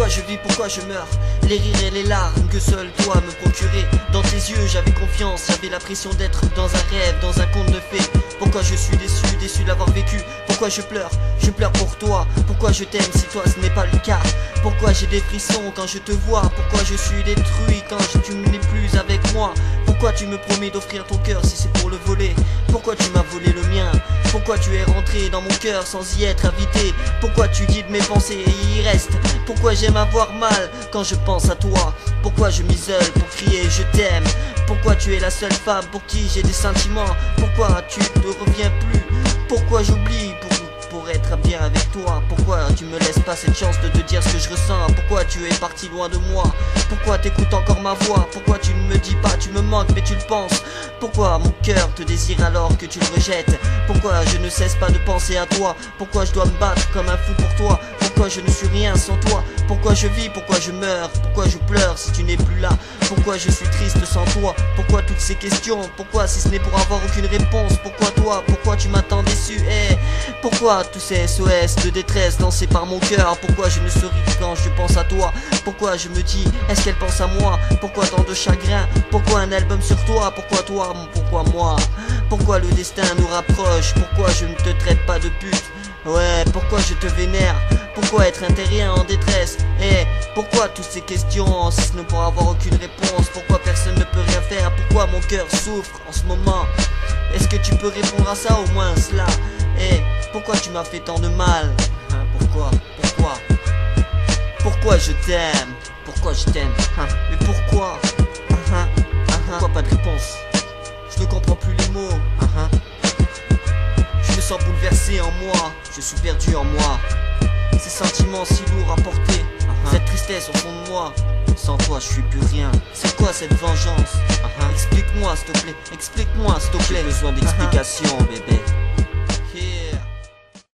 Pourquoi je vis, pourquoi je meurs? Les rires et les larmes que seul toi me procurais. Dans tes yeux j'avais confiance, j'avais la pression d'être dans un rêve, dans un conte de fées. Pourquoi je suis déçu, déçu d'avoir vécu? Pourquoi je pleure pour toi? Pourquoi je t'aime si toi ce n'est pas le cas? Pourquoi j'ai des frissons quand je te vois? Pourquoi je suis détruit quand tu n'es plus avec moi? Pourquoi tu me promets d'offrir ton cœur si c'est pour le voler? Pourquoi tu m'as volé le mien? Pourquoi tu es rentré dans mon cœur sans y être invité? Pourquoi tu guides mes pensées et y restes? Pourquoi j'aime avoir mal quand je pense à toi? Pourquoi je m'isole pour crier je t'aime? Pourquoi tu es la seule femme pour qui j'ai des sentiments? Pourquoi tu ne reviens plus? Pourquoi j'oublie pour être bien avec toi? Pourquoi tu me laisses pas cette chance de te dire ce que je ressens? Pourquoi tu es parti loin de moi? Pourquoi t'écoutes encore ma voix? Pourquoi tu ne me dis pas tu me manques mais tu le penses? Pourquoi mon cœur te désire alors que tu le rejettes? Pourquoi je ne cesse pas de penser à toi? Pourquoi je dois me battre comme un fou pour toi? Pourquoi je ne suis rien sans toi? Pourquoi je vis? Pourquoi je meurs? Pourquoi je pleure si tu n'es plus là? Pourquoi je suis triste sans toi? Pourquoi toutes ces questions? Pourquoi si ce n'est pour avoir aucune réponse? Pourquoi toi? Pourquoi tu m'attends déçu? Pourquoi tous ces SOS de détresse lancés par mon cœur? Pourquoi je ne souris que quand je pense à toi? Pourquoi je me dis est-ce qu'elle pense à moi? Pourquoi tant de chagrin? Pourquoi un album sur toi? Pourquoi toi? Pourquoi moi? Pourquoi le destin nous rapproche? Pourquoi je ne te traite pas de pute? Ouais, pourquoi je te vénère? Pourquoi être un terrien en détresse? Pourquoi toutes ces questions si ce n'est pour avoir aucune réponse? Pourquoi personne ne peut rien faire? Pourquoi mon cœur souffre en ce moment? Est-ce que tu peux répondre à ça au moins cela? Pourquoi tu m'as fait tant de mal? Pourquoi je t'aime? Pourquoi je t'aime? Mais pourquoi? Pourquoi pas de réponse? Je ne comprends plus les mots. Je me sens bouleversé en moi, je suis perdu en moi. Ces sentiments si lourds à porter, cette tristesse au fond de moi. Sans toi je suis plus rien. C'est quoi cette vengeance? Explique-moi s'il te plaît, explique-moi s'il te plaît. J'ai besoin d'explications bébé.